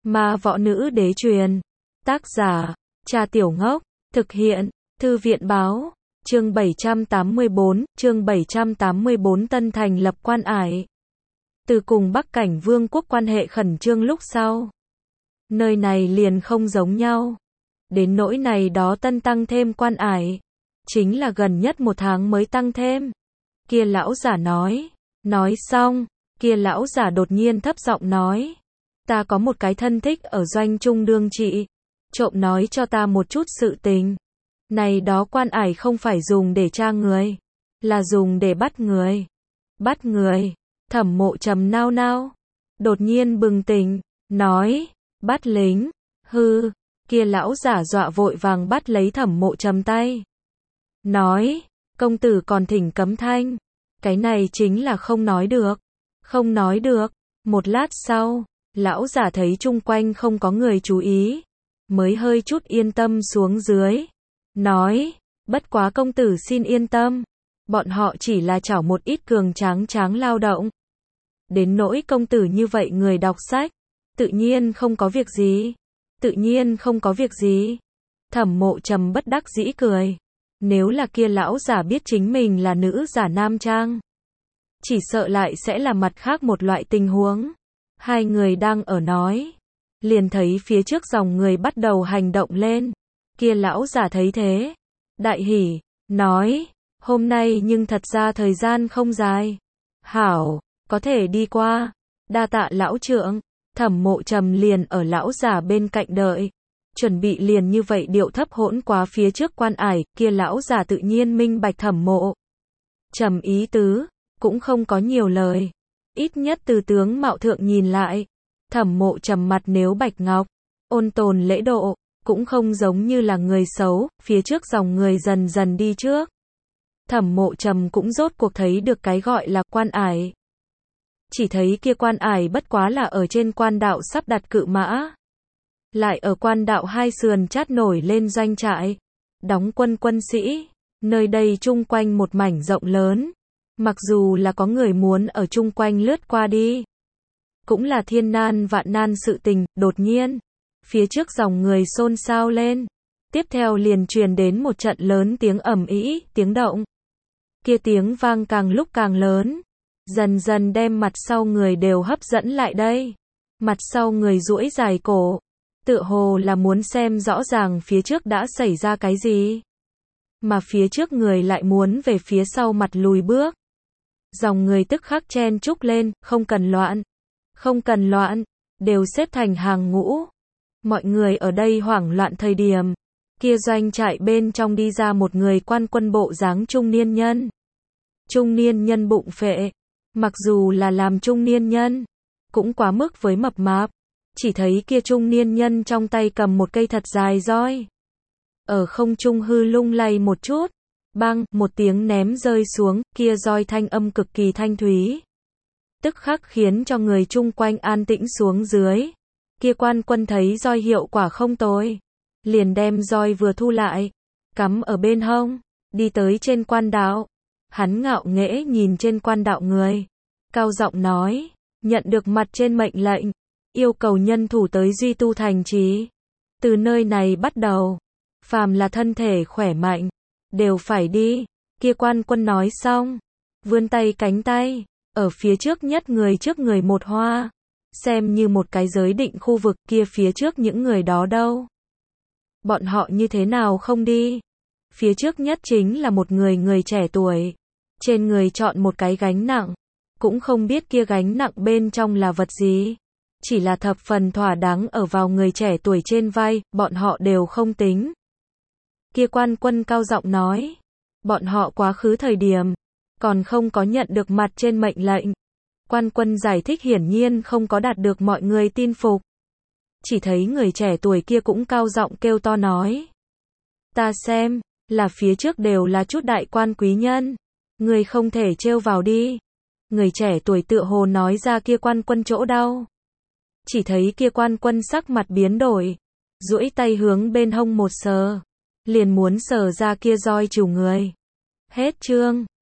Ma võ nữ đế truyền. Tác giả, Cha Tiểu Ngốc. Thực hiện, Thư viện báo. Chương 784, Tân thành lập Quan Ải. Từ cùng Bắc Cảnh Vương quốc quan hệ khẩn trương lúc sau. Nơi này liền không giống nhau. Đến nỗi này đó tân tăng thêm Quan Ải. Chính là gần nhất 1 tháng mới tăng thêm. Kia lão giả nói. Nói xong, kia lão giả đột nhiên thấp giọng nói. Ta có một cái thân thích ở doanh trung đương trị. Trộm nói cho ta một chút sự tình. Này đó quan ải không phải dùng để tra người. Là dùng để bắt người. Bắt người. Thẩm Mộ Trầm nao nao. Đột nhiên bừng tỉnh. Nói. Bắt lính. Hư. Kia lão giả dọa vội vàng bắt lấy Thẩm Mộ Trầm tay. Nói. Công tử còn thỉnh cấm thanh. Cái này chính là không nói được. Không nói được. Một lát sau. Lão giả thấy chung quanh không có người chú ý. Mới hơi chút yên tâm xuống dưới. Nói. Bất quá công tử xin yên tâm. Bọn họ chỉ là chảo một ít cường tráng lao động. Đến nỗi công tử như vậy người đọc sách. Tự nhiên không có việc gì. Tự nhiên không có việc gì. Thẩm Mộ Trầm bất đắc dĩ cười. Nếu là kia lão giả biết chính mình là nữ giả nam trang. Chỉ sợ lại sẽ là mặt khác một loại tình huống. Hai người đang ở nói. Liền thấy phía trước dòng người bắt đầu hành động lên. Kia lão giả thấy thế. Đại hỉ. Nói. Hôm nay nhưng thật ra thời gian không dài. Hảo. Có thể đi qua. Đa tạ lão trượng. Thẩm Mộ Trầm liền ở lão giả bên cạnh đợi. Chuẩn bị liền như vậy điệu thấp hỗn quá phía trước quan ải. Kia lão giả tự nhiên minh bạch Thẩm Mộ Trầm ý tứ. Cũng không có nhiều lời. Ít nhất từ tướng mạo thượng nhìn lại. Thẩm Mộ Trầm mặt nếu bạch ngọc. Ôn tồn lễ độ. Cũng không giống như là người xấu. Phía trước dòng người dần dần đi trước. Thẩm Mộ Trầm cũng rốt cuộc thấy được cái gọi là quan ải. Chỉ thấy kia quan ải bất quá là ở trên quan đạo sắp đặt cự mã. Lại ở quan đạo hai sườn chát nổi lên doanh trại. Đóng quân sĩ. Nơi đây chung quanh một mảnh rộng lớn. Mặc dù là có người muốn ở chung quanh lướt qua đi. Cũng là thiên nan vạn nan sự tình, đột nhiên. Phía trước dòng người xôn xao lên. Tiếp theo liền truyền đến một trận lớn tiếng ầm ĩ, tiếng động. Kia tiếng vang càng lúc càng lớn. Dần dần đem mặt sau người đều hấp dẫn lại đây. Mặt sau người duỗi dài cổ. Tựa hồ là muốn xem rõ ràng phía trước đã xảy ra cái gì. Mà phía trước người lại muốn về phía sau mặt lùi bước. Dòng người tức khắc chen chúc lên, không cần loạn. Không cần loạn, đều xếp thành hàng ngũ. Mọi người ở đây hoảng loạn thời điểm. Kia doanh trại bên trong đi ra một người quan quân bộ dáng trung niên nhân. Trung niên nhân bụng phệ. Mặc dù là làm trung niên nhân, cũng quá mức với mập mạp. Chỉ thấy kia trung niên nhân trong tay cầm một cây thật dài roi. Ở không trung hư lung lay một chút. Bang, một tiếng ném rơi xuống, kia roi thanh âm cực kỳ thanh thúy. Tức khắc khiến cho người chung quanh an tĩnh xuống dưới. Kia quan quân thấy roi hiệu quả không tồi. Liền đem roi vừa thu lại. Cắm ở bên hông. Đi tới trên quan đạo. Hắn ngạo nghễ nhìn trên quan đạo người. Cao giọng nói. Nhận được mặt trên mệnh lệnh. Yêu cầu nhân thủ tới duy tu thành trì. Từ nơi này bắt đầu. Phàm là thân thể khỏe mạnh. Đều phải đi. Kia quan quân nói xong. Vươn tay cánh tay. Ở phía trước nhất người trước người một hoa. Xem như một cái giới định khu vực kia phía trước những người đó đâu. Bọn họ như thế nào không đi. Phía trước nhất chính là một người trẻ tuổi. Trên người chọn một cái gánh nặng. Cũng không biết kia gánh nặng bên trong là vật gì. Chỉ là thập phần thỏa đáng ở vào người trẻ tuổi trên vai, bọn họ đều không tính. Kia quan quân cao giọng nói. Bọn họ quá khứ thời điểm. Còn không có nhận được mặt trên mệnh lệnh. Quan quân giải thích hiển nhiên không có đạt được mọi người tin phục. Chỉ thấy người trẻ tuổi kia cũng cao giọng kêu to nói. Ta xem, là phía trước đều là chút đại quan quý nhân. Người không thể trêu vào đi. Người trẻ tuổi tựa hồ nói ra kia quan quân chỗ đau. Chỉ thấy kia quan quân sắc mặt biến đổi. Duỗi tay hướng bên hông một sờ. Liền muốn sờ ra kia roi chủ người. Hết chương.